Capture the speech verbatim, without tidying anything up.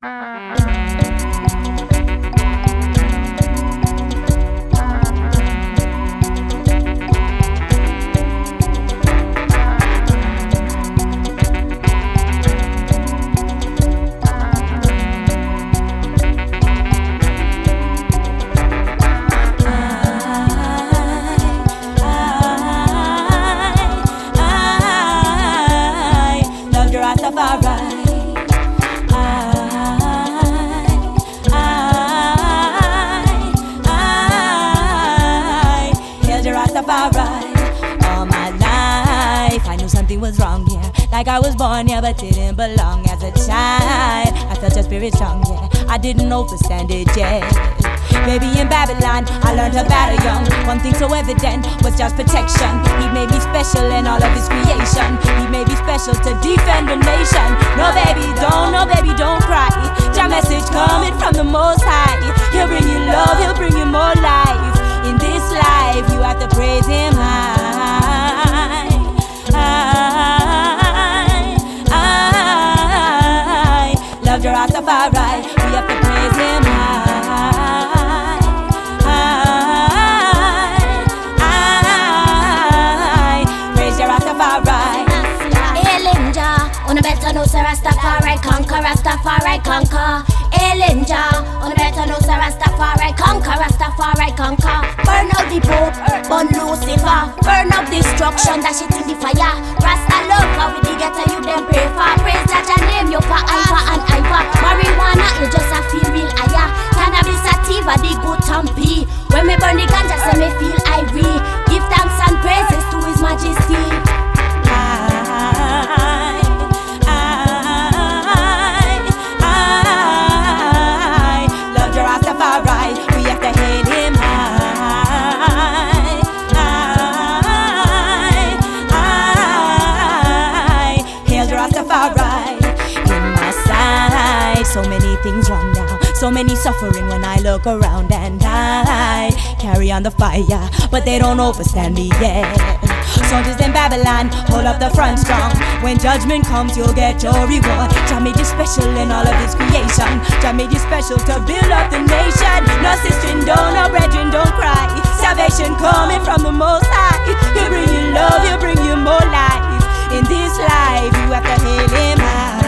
All my life I knew something was wrong, yeah. Like I was born, yeah, but didn't belong. As a child, I felt your spirit strong, yeah. I didn't understand it yet. Baby, in Babylon, I learned to battle young. One thing so evident was just protection. He made me special in all of his creation. He made me special to defend the nation. No baby, don't, no baby, don't cry. Your message coming from the Most High. He'll bring you love, he'll bring you more life. In this life, you have to praise him high. I, I, I love your Rastafari. We have to praise him high. I, I, praise your Rastafari. Elinja, on better know say Rastafari conquer, Rastafari conquer. Elinja, on better know say Rastafari conquer, Rastafari conquer. Burn out the Pope, burn Lucifer. Burn up destruction, that shit in the fire. Rasta love, how we dig get you them pray for. Praise that your name, you for Iva and Iva. Marijuana, you just a feel real higher. Cannabis sativa, the good tampi. When me burn the ganja, say me feel irie. Give thanks and praises to his majesty. We have to hail him high. I, I, hail the Rastafari. In my side, so many things wrong now, so many suffering when I look around, and I carry on the fire, but they don't understand me yet. Soldiers in Babylon, hold up the front strong. When judgment comes, you'll get your reward. Jah made you special in all of his creation. Jah made you special to build up the nation. No sister, don't, no brethren, don't cry. Salvation coming from the Most High. He'll bring you love, he'll bring you more life. In this life, you have to hail him high.